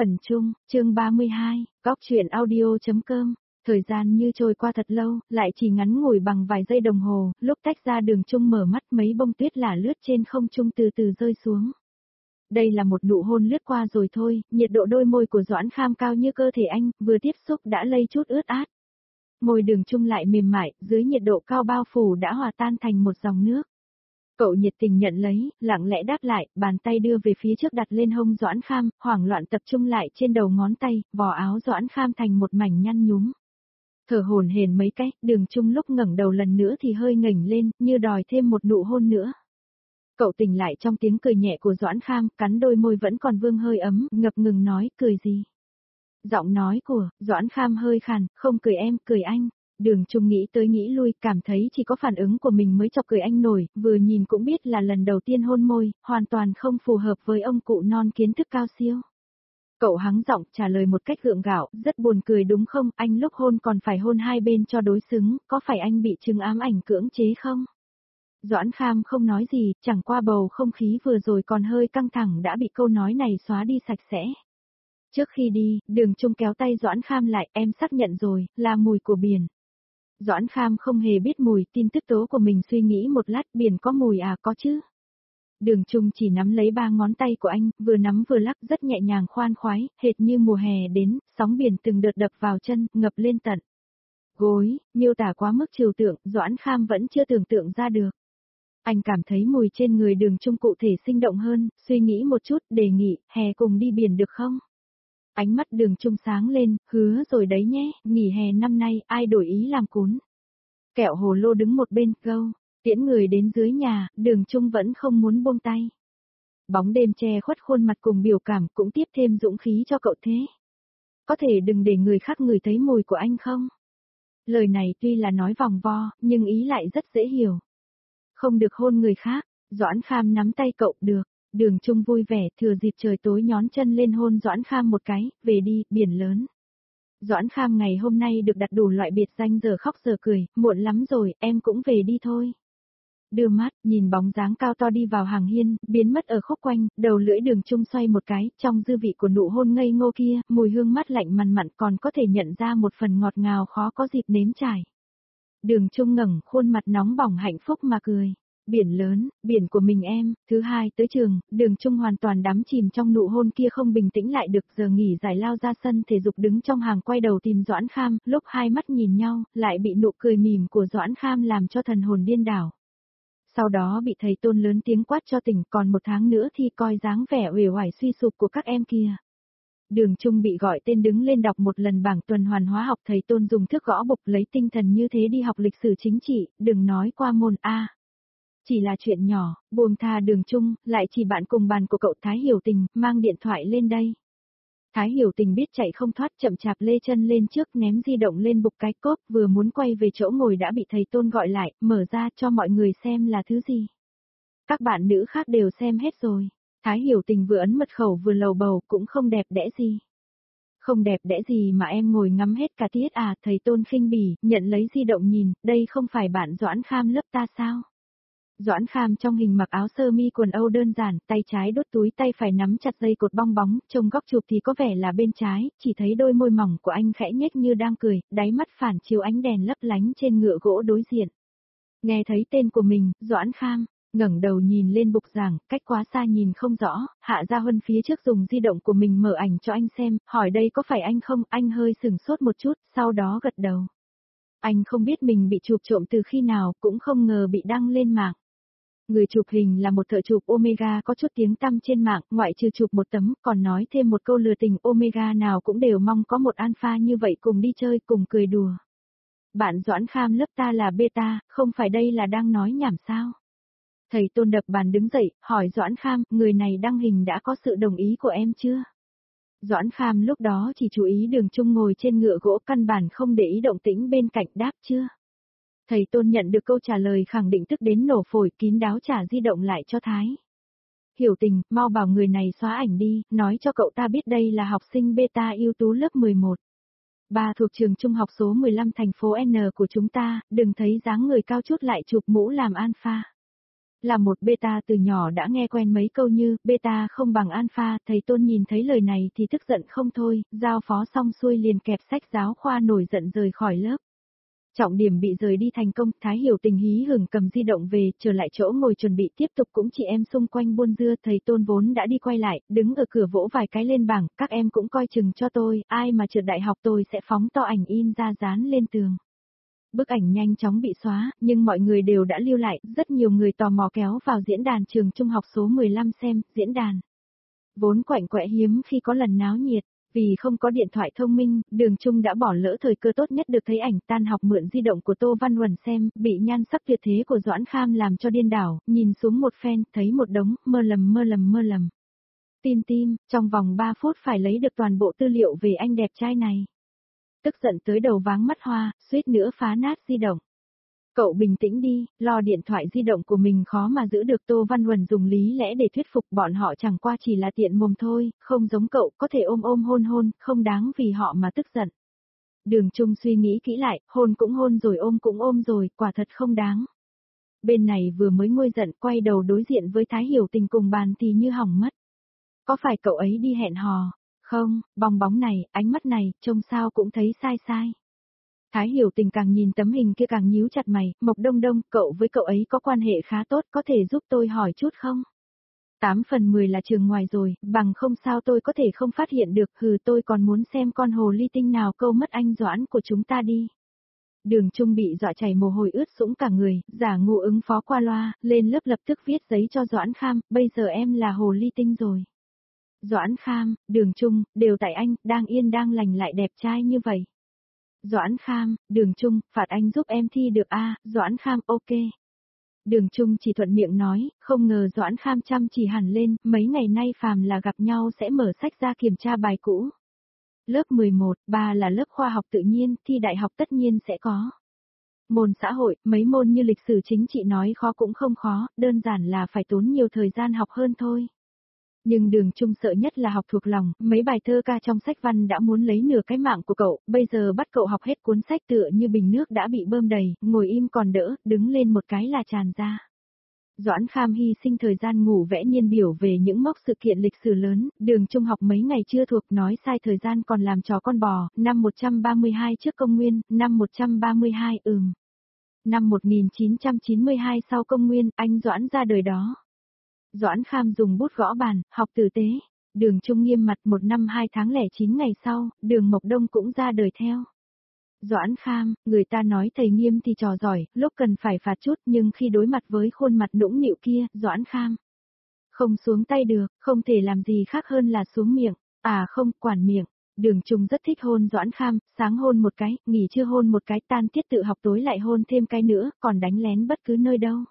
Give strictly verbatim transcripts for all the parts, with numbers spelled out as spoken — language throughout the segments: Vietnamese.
Phần chung, chương ba mươi hai, góc truyện audio.com. Thời gian như trôi qua thật lâu, lại chỉ ngắn ngủi bằng vài giây đồng hồ, lúc tách ra Đường Chung mở mắt mấy bông tuyết lả lướt trên không trung từ từ rơi xuống. Đây là một nụ hôn lướt qua rồi thôi, nhiệt độ đôi môi của Doãn Kham cao như cơ thể anh, vừa tiếp xúc đã lây chút ướt át. Môi Đường Chung lại mềm mại, dưới nhiệt độ cao bao phủ đã hòa tan thành một dòng nước. Cậu nhiệt tình nhận lấy, lặng lẽ đáp lại, bàn tay đưa về phía trước đặt lên hông Doãn Kham, hoảng loạn tập trung lại trên đầu ngón tay, vò áo Doãn Kham thành một mảnh nhăn nhúm. Thở hổn hển mấy cái, Đường Chung lúc ngẩng đầu lần nữa thì hơi ngẩng lên, như đòi thêm một nụ hôn nữa. Cậu tỉnh lại trong tiếng cười nhẹ của Doãn Kham, cắn đôi môi vẫn còn vương hơi ấm, ngập ngừng nói, cười gì? Giọng nói của Doãn Kham hơi khàn, không cười em, cười anh. Đường Chung nghĩ tới nghĩ lui, cảm thấy chỉ có phản ứng của mình mới chọc cười anh nổi, vừa nhìn cũng biết là lần đầu tiên hôn môi, hoàn toàn không phù hợp với ông cụ non kiến thức cao siêu. Cậu hắng giọng trả lời một cách gượng gạo, rất buồn cười đúng không, anh lúc hôn còn phải hôn hai bên cho đối xứng, có phải anh bị chứng ám ảnh cưỡng chế không? Doãn Kham không nói gì, chẳng qua bầu không khí vừa rồi còn hơi căng thẳng đã bị câu nói này xóa đi sạch sẽ. Trước khi đi, Đường Chung kéo tay Doãn Kham lại, em xác nhận rồi, là mùi của biển. Doãn Kham không hề biết mùi, tin tức tố của mình suy nghĩ một lát, biển có mùi à, có chứ. Đường Chung chỉ nắm lấy ba ngón tay của anh, vừa nắm vừa lắc rất nhẹ nhàng khoan khoái, hệt như mùa hè đến, sóng biển từng đợt đập vào chân, ngập lên tận gối, miêu tả quá mức trừu tượng, Doãn Kham vẫn chưa tưởng tượng ra được. Anh cảm thấy mùi trên người Đường Chung cụ thể sinh động hơn, suy nghĩ một chút, đề nghị, hè cùng đi biển được không? Ánh mắt Đường Chung sáng lên, hứa rồi đấy nhé, nghỉ hè năm nay, ai đổi ý làm cún. Kẹo hồ lô đứng một bên, gâu, tiễn người đến dưới nhà, Đường Chung vẫn không muốn buông tay. Bóng đêm che khuất khuôn mặt cùng biểu cảm cũng tiếp thêm dũng khí cho cậu thế. Có thể đừng để người khác ngửi thấy mùi của anh không? Lời này tuy là nói vòng vo, nhưng ý lại rất dễ hiểu. Không được hôn người khác, Doãn Kham nắm tay cậu, được. Đường Chung vui vẻ, thừa dịp trời tối nhón chân lên hôn Doãn Kham một cái, về đi, biển lớn. Doãn Kham ngày hôm nay được đặt đủ loại biệt danh giờ khóc giờ cười, muộn lắm rồi, em cũng về đi thôi. Đưa mắt, nhìn bóng dáng cao to đi vào hàng hiên, biến mất ở khúc quanh, đầu lưỡi Đường Chung xoay một cái, trong dư vị của nụ hôn ngây ngô kia, mùi hương mát lạnh mằn mặn còn có thể nhận ra một phần ngọt ngào khó có dịp nếm trải. Đường Chung ngẩng, khuôn mặt nóng bỏng hạnh phúc mà cười. Biển lớn, biển của mình em, thứ hai tới trường, Đường Chung hoàn toàn đắm chìm trong nụ hôn kia không bình tĩnh lại được, giờ nghỉ giải lao ra sân thể dục đứng trong hàng quay đầu tìm Doãn Kham, lúc hai mắt nhìn nhau, lại bị nụ cười mỉm của Doãn Kham làm cho thần hồn điên đảo. Sau đó bị thầy Tôn lớn tiếng quát cho tỉnh, còn một tháng nữa thì coi dáng vẻ uể oải suy sụp của các em kia. Đường Chung bị gọi tên đứng lên đọc một lần bảng tuần hoàn hóa học, thầy Tôn dùng thước gõ bục lấy tinh thần như thế đi học lịch sử chính trị, đừng nói qua môn A. Chỉ là chuyện nhỏ, buông tha Đường Chung, lại chỉ bạn cùng bàn của cậu Thái Hiểu Tình, mang điện thoại lên đây. Thái Hiểu Tình biết chạy không thoát, chậm chạp lê chân lên trước, ném di động lên bục cái cốp, vừa muốn quay về chỗ ngồi đã bị thầy Tôn gọi lại, mở ra cho mọi người xem là thứ gì. Các bạn nữ khác đều xem hết rồi. Thái Hiểu Tình vừa ấn mật khẩu vừa lầu bầu, cũng không đẹp đẽ gì. Không đẹp đẽ gì mà em ngồi ngắm hết cả tiết à, thầy Tôn khinh bỉ, nhận lấy di động nhìn, đây không phải bạn Doãn Kham lớp ta sao? Doãn Kham trong hình mặc áo sơ mi quần âu đơn giản, tay trái đút túi, tay phải nắm chặt dây cột bong bóng, trông góc chụp thì có vẻ là bên trái, chỉ thấy đôi môi mỏng của anh khẽ nhếch như đang cười, đáy mắt phản chiếu ánh đèn lấp lánh trên ngựa gỗ đối diện. Nghe thấy tên của mình, Doãn Kham ngẩng đầu nhìn lên bục giảng, cách quá xa nhìn không rõ, Hạ Gia Huân phía trước dùng di động của mình mở ảnh cho anh xem, hỏi đây có phải anh không, anh hơi sửng sốt một chút, sau đó gật đầu. Anh không biết mình bị chụp trộm từ khi nào, cũng không ngờ bị đăng lên mạng. Người chụp hình là một thợ chụp Omega có chút tiếng tăm trên mạng, ngoại trừ chụp một tấm, còn nói thêm một câu lừa tình, Omega nào cũng đều mong có một alpha như vậy cùng đi chơi, cùng cười đùa. Bạn Doãn Kham lớp ta là beta, không phải đây là đang nói nhảm sao? Thầy Tôn đập bàn đứng dậy, hỏi Doãn Kham, người này đăng hình đã có sự đồng ý của em chưa? Doãn Kham lúc đó chỉ chú ý Đường Chung ngồi trên ngựa gỗ, căn bản không để ý động tĩnh bên cạnh, đáp chưa? Thầy Tôn nhận được câu trả lời khẳng định tức đến nổ phổi, kín đáo trả di động lại cho Thái Hiểu Tình, mau bảo người này xóa ảnh đi, nói cho cậu ta biết đây là học sinh beta ưu tú lớp mười một. Ba thuộc trường trung học số mười lăm thành phố N của chúng ta, đừng thấy dáng người cao chút lại chụp mũ làm alpha. Là một beta từ nhỏ đã nghe quen mấy câu như, beta không bằng alpha, thầy Tôn nhìn thấy lời này thì tức giận không thôi, giao phó xong xuôi liền kẹp sách giáo khoa nổi giận rời khỏi lớp. Trọng điểm bị rời đi thành công, Thái Hiểu Tình hí hửng cầm di động về, trở lại chỗ ngồi chuẩn bị tiếp tục cũng chị em xung quanh buôn dưa, thầy Tôn vốn đã đi quay lại, đứng ở cửa vỗ vài cái lên bảng, các em cũng coi chừng cho tôi, ai mà trượt đại học tôi sẽ phóng to ảnh in ra dán lên tường. Bức ảnh nhanh chóng bị xóa, nhưng mọi người đều đã lưu lại, rất nhiều người tò mò kéo vào diễn đàn trường trung học số mười lăm xem, diễn đàn. Vốn quạnh quẽ hiếm khi có lần náo nhiệt, vì không có điện thoại thông minh, Đường Trung đã bỏ lỡ thời cơ tốt nhất được thấy ảnh tan học mượn di động của Tô Văn Huẩn xem, bị nhan sắc tuyệt thế của Doãn Kham làm cho điên đảo, nhìn xuống một phen, thấy một đống, mơ lầm mơ lầm mơ lầm. Tim tim, trong vòng ba phút phải lấy được toàn bộ tư liệu về anh đẹp trai này. Tức giận tới đầu váng mắt hoa, suýt nữa phá nát di động. Cậu bình tĩnh đi, lo điện thoại di động của mình khó mà giữ được. Tô Văn Huẩn dùng lý lẽ để thuyết phục bọn họ chẳng qua chỉ là tiện mồm thôi, không giống cậu, có thể ôm ôm hôn hôn, không đáng vì họ mà tức giận. Đường Trung suy nghĩ kỹ lại, hôn cũng hôn rồi ôm cũng ôm rồi, quả thật không đáng. Bên này vừa mới nguôi giận, quay đầu đối diện với Thái Hiểu Tình cùng bàn thì như hỏng mất. Có phải cậu ấy đi hẹn hò? Không, bong bóng này, ánh mắt này, trông sao cũng thấy sai sai. Thái Hiểu Tình càng nhìn tấm hình kia càng nhíu chặt mày, Mộc Đông Đông, cậu với cậu ấy có quan hệ khá tốt, có thể giúp tôi hỏi chút không? Tám phần mười là trường ngoài rồi, bằng không sao tôi có thể không phát hiện được, hừ tôi còn muốn xem con hồ ly tinh nào câu mất anh Doãn của chúng ta đi. Đường Trung bị dọa chảy mồ hôi ướt sũng cả người, giả ngu ứng phó qua loa, lên lớp lập tức viết giấy cho Doãn Kham, bây giờ em là hồ ly tinh rồi. Doãn Kham, Đường Trung, đều tại anh, đang yên đang lành lại đẹp trai như vậy. Doãn Kham, Đường Trung, phạt anh giúp em thi được a, à, Doãn Kham ok. Đường Trung chỉ thuận miệng nói, không ngờ Doãn Kham chăm chỉ hẳn lên, mấy ngày nay phàm là gặp nhau sẽ mở sách ra kiểm tra bài cũ. Lớp mười một, ba là lớp khoa học tự nhiên, thi đại học tất nhiên sẽ có. Môn xã hội, mấy môn như lịch sử chính trị nói khó cũng không khó, đơn giản là phải tốn nhiều thời gian học hơn thôi. Nhưng Đường Trung sợ nhất là học thuộc lòng, mấy bài thơ ca trong sách văn đã muốn lấy nửa cái mạng của cậu, bây giờ bắt cậu học hết cuốn sách tựa như bình nước đã bị bơm đầy, ngồi im còn đỡ, đứng lên một cái là tràn ra. Doãn Kham hy sinh thời gian ngủ vẽ niên biểu về những mốc sự kiện lịch sử lớn, Đường Trung học mấy ngày chưa thuộc nói sai thời gian còn làm trò con bò, năm một trăm ba mươi hai trước công nguyên, năm một trăm ba mươi hai ừm. Năm một nghìn chín trăm chín mươi hai sau công nguyên, anh Doãn ra đời đó. Doãn Kham dùng bút gõ bàn, học tử tế. Đường Trung nghiêm mặt một năm hai tháng lẻ chín ngày sau, Đường Mộc Đông cũng ra đời theo. Doãn Kham, người ta nói thầy nghiêm thì trò giỏi, lúc cần phải phạt chút nhưng khi đối mặt với khuôn mặt nũng nịu kia, Doãn Kham. Không xuống tay được, không thể làm gì khác hơn là xuống miệng. À không, quản miệng. Đường Trung rất thích hôn Doãn Kham, sáng hôn một cái, nghỉ trưa hôn một cái, tan tiết tự học tối lại hôn thêm cái nữa, còn đánh lén bất cứ nơi đâu.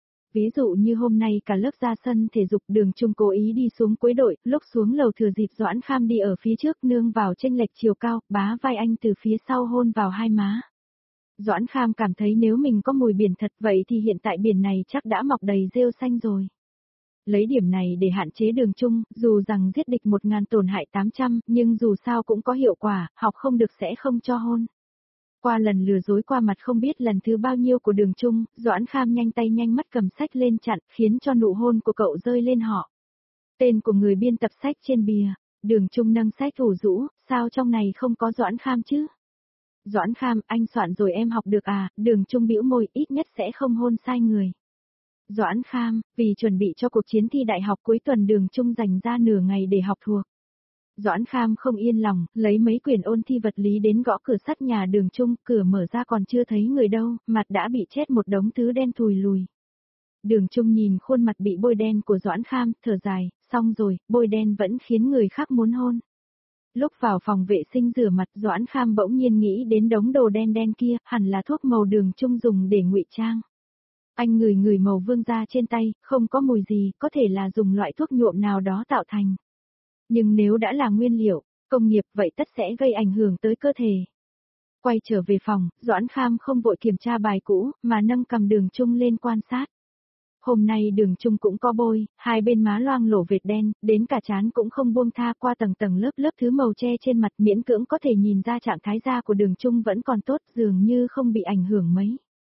Ví dụ như hôm nay cả lớp ra sân thể dục, Đường Trung cố ý đi xuống cuối đội, lúc xuống lầu thừa dịp Doãn Kham đi ở phía trước nương vào chênh lệch chiều cao, bá vai anh từ phía sau hôn vào hai má. Doãn Kham cảm thấy nếu mình có mùi biển thật vậy thì hiện tại biển này chắc đã mọc đầy rêu xanh rồi. Lấy điểm này để hạn chế Đường Trung, dù rằng giết địch một ngàn tổn hại tám trăm, nhưng dù sao cũng có hiệu quả, học không được sẽ không cho hôn. Qua lần lừa dối qua mặt không biết lần thứ bao nhiêu của Đường Trung, Doãn Kham nhanh tay nhanh mắt cầm sách lên chặn, khiến cho nụ hôn của cậu rơi lên họ. Tên của người biên tập sách trên bìa, Đường Trung nâng sách ủ rũ, sao trong này không có Doãn Kham chứ? Doãn Kham, anh soạn rồi em học được à? Đường Trung bĩu môi, ít nhất sẽ không hôn sai người. Doãn Kham, vì chuẩn bị cho cuộc chiến thi đại học cuối tuần Đường Trung dành ra nửa ngày để học thuộc. Doãn Kham không yên lòng, lấy mấy quyển ôn thi vật lý đến gõ cửa sắt nhà Đường Trung, cửa mở ra còn chưa thấy người đâu, mặt đã bị chết một đống thứ đen thùi lùi. Đường Trung nhìn khuôn mặt bị bôi đen của Doãn Kham, thở dài, xong rồi, bôi đen vẫn khiến người khác muốn hôn. Lúc vào phòng vệ sinh rửa mặt, Doãn Kham bỗng nhiên nghĩ đến đống đồ đen đen kia, hẳn là thuốc màu Đường Trung dùng để ngụy trang. Anh ngửi ngửi màu vương da trên tay, không có mùi gì, có thể là dùng loại thuốc nhuộm nào đó tạo thành. Nhưng nếu đã là nguyên liệu, công nghiệp vậy tất sẽ gây ảnh hưởng tới cơ thể. Quay trở về phòng, Doãn Kham không vội kiểm tra bài cũ, mà nâng cầm Đường Trung lên quan sát. Hôm nay Đường Trung cũng có bôi, hai bên má loang lổ vệt đen, đến cả trán cũng không buông tha, qua tầng tầng lớp lớp thứ màu che trên mặt, miễn cưỡng có thể nhìn ra trạng thái da của Đường Trung vẫn còn tốt, dường như không bị ảnh hưởng mấy.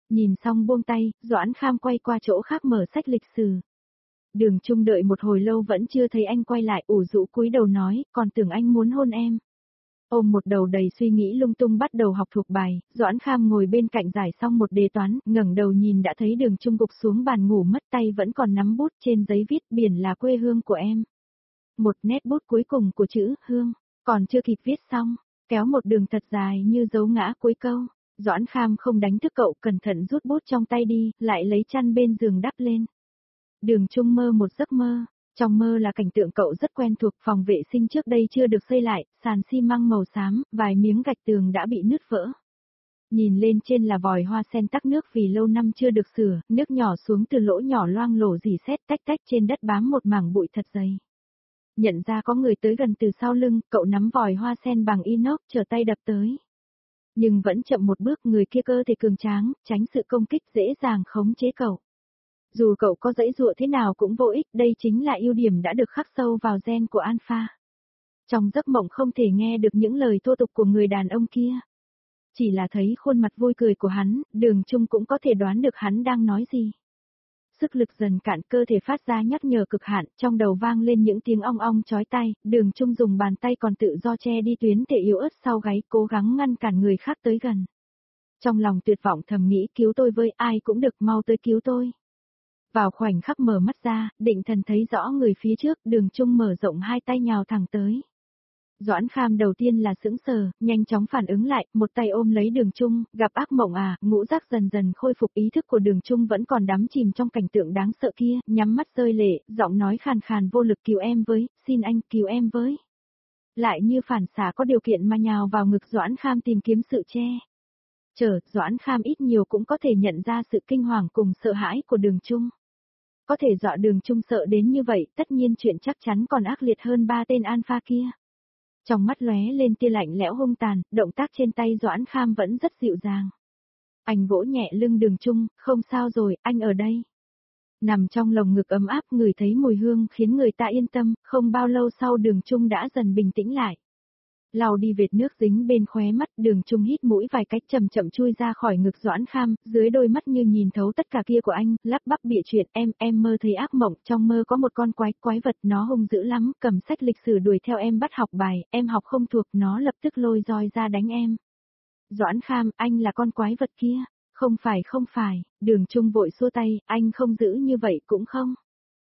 Nhìn xong buông tay, Doãn Kham quay qua chỗ khác mở sách lịch sử. Đường Trung đợi một hồi lâu vẫn chưa thấy anh quay lại, ủ rũ cúi đầu nói, còn tưởng anh muốn hôn em. Ôm một đầu đầy suy nghĩ lung tung bắt đầu học thuộc bài, Doãn Kham ngồi bên cạnh giải xong một đề toán, ngẩng đầu nhìn đã thấy Đường Trung gục xuống bàn ngủ mất, tay vẫn còn nắm bút, trên giấy viết biển là quê hương của em. Một nét bút cuối cùng của chữ hương, còn chưa kịp viết xong, kéo một đường thật dài như dấu ngã cuối câu. Doãn Kham không đánh thức cậu, cẩn thận rút bút trong tay đi, lại lấy chăn bên giường đắp lên. Đường Trung mơ một giấc mơ. Trong mơ là cảnh tượng cậu rất quen thuộc, phòng vệ sinh trước đây chưa được xây lại, sàn xi măng màu xám, vài miếng gạch tường đã bị nứt vỡ. Nhìn lên trên là vòi hoa sen tắc nước vì lâu năm chưa được sửa, nước nhỏ xuống từ lỗ nhỏ loang lổ rỉ sét tách tách, trên đất bám một mảng bụi thật dày. Nhận ra có người tới gần từ sau lưng, cậu nắm vòi hoa sen bằng inox, trở tay đập tới. Nhưng vẫn chậm một bước, người kia cơ thể cường tráng, tránh sự công kích, dễ dàng khống chế cậu. Dù cậu có dãy dụa thế nào cũng vô ích, đây chính là ưu điểm đã được khắc sâu vào gen của Alpha. Trong giấc mộng không thể nghe được những lời thô tục của người đàn ông kia. Chỉ là thấy khuôn mặt vui cười của hắn, Đường Trung cũng có thể đoán được hắn đang nói gì. Sức lực dần cạn, cơ thể phát ra nhắc nhở cực hạn, trong đầu vang lên những tiếng ong ong chói tai, Đường Trung dùng bàn tay còn tự do che đi tuyến thể yếu ớt sau gáy, cố gắng ngăn cản người khác tới gần. Trong lòng tuyệt vọng thầm nghĩ, cứu tôi với, ai cũng được, mau tới cứu tôi. Vào khoảnh khắc mở mắt ra, định thần thấy rõ người phía trước, Đường Trung mở rộng hai tay nhào thẳng tới. Doãn Kham đầu tiên là sững sờ, nhanh chóng phản ứng lại, một tay ôm lấy Đường Trung, gặp ác mộng à, ngũ giác dần dần khôi phục, ý thức của Đường Trung vẫn còn đắm chìm trong cảnh tượng đáng sợ kia, nhắm mắt rơi lệ, giọng nói khàn khàn vô lực, cứu em với, xin anh cứu em với. Lại như phản xạ có điều kiện mà nhào vào ngực Doãn Kham tìm kiếm sự che chở. Doãn Kham ít nhiều cũng có thể nhận ra sự kinh hoàng cùng sợ hãi của Đường Trung. Có thể dọa Đường Trung sợ đến như vậy, tất nhiên chuyện chắc chắn còn ác liệt hơn ba tên Alpha kia. Trong mắt lóe lên tia lạnh lẽo hung tàn, động tác trên tay Doãn Kham vẫn rất dịu dàng. Anh vỗ nhẹ lưng Đường Trung, không sao rồi, anh ở đây. Nằm trong lồng ngực ấm áp, ngửi thấy mùi hương khiến người ta yên tâm, không bao lâu sau Đường Trung đã dần bình tĩnh lại. Lau đi vệt nước dính bên khóe mắt, Đường Trung hít mũi vài cách, chậm chậm chui ra khỏi ngực Doãn Kham, dưới đôi mắt như nhìn thấu tất cả kia của anh, lắp bắp bịa chuyện, em, em mơ thấy ác mộng, trong mơ có một con quái, quái vật, nó hung dữ lắm, cầm sách lịch sử đuổi theo em bắt học bài, em học không thuộc, nó lập tức lôi roi ra đánh em. Doãn Kham, anh là con quái vật kia, không phải không phải, Đường Trung vội xua tay, anh không dữ như vậy cũng không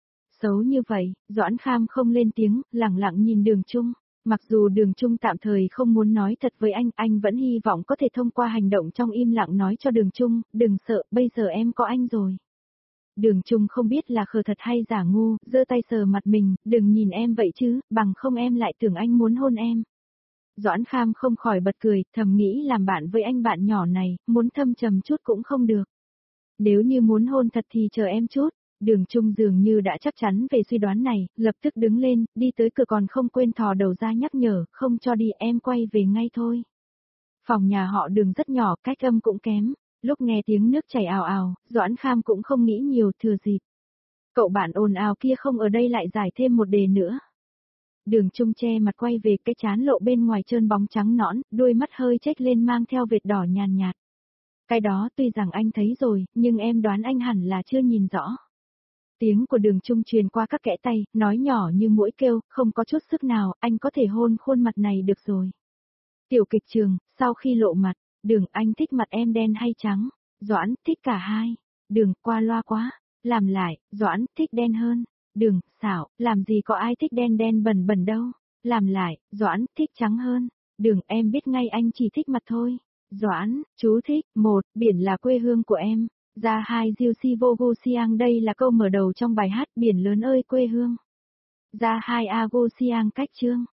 xấu như vậy, Doãn Kham không lên tiếng, lặng lặng nhìn Đường Trung. Mặc dù Đường Trung tạm thời không muốn nói thật với anh, anh vẫn hy vọng có thể thông qua hành động trong im lặng nói cho Đường Trung, đừng sợ, bây giờ em có anh rồi. Đường Trung không biết là khờ thật hay giả ngu, giơ tay sờ mặt mình, đừng nhìn em vậy chứ, bằng không em lại tưởng anh muốn hôn em. Doãn Kham không khỏi bật cười, thầm nghĩ làm bạn với anh bạn nhỏ này, muốn thâm trầm chút cũng không được. Nếu như muốn hôn thật thì chờ em chút. Đường Trung dường như đã chắc chắn về suy đoán này, lập tức đứng lên, đi tới cửa còn không quên thò đầu ra nhắc nhở, không cho đi, em quay về ngay thôi. Phòng nhà họ Đường rất nhỏ, cách âm cũng kém, lúc nghe tiếng nước chảy ào ào, Doãn Kham cũng không nghĩ nhiều, thừa dịp. Cậu bạn ồn ào kia không ở đây lại giải thêm một đề nữa. Đường Trung che mặt quay về, cái trán lộ bên ngoài trơn bóng trắng nõn, đuôi mắt hơi chếch lên mang theo vệt đỏ nhàn nhạt. Cái đó tuy rằng anh thấy rồi, nhưng em đoán anh hẳn là chưa nhìn rõ. Tiếng của Đường Trung truyền qua các kẽ tay, nói nhỏ như muỗi kêu, không có chút sức nào, anh có thể hôn khuôn mặt này được rồi. Tiểu kịch trường, sau khi lộ mặt, Đường, anh thích mặt em đen hay trắng? Doãn, thích cả hai. Đường, qua loa quá. Làm lại, Doãn, thích đen hơn. Đường, xảo, làm gì có ai thích đen đen bẩn bẩn đâu. Làm lại, Doãn, thích trắng hơn. Đường, em biết ngay anh chỉ thích mặt thôi. Doãn, chú thích, một, biển là quê hương của em. Ra hai Diêu Si Vô Gu Siang, đây là câu mở đầu trong bài hát Biển lớn ơi quê hương. Ra hai A Gu Siang cách chương.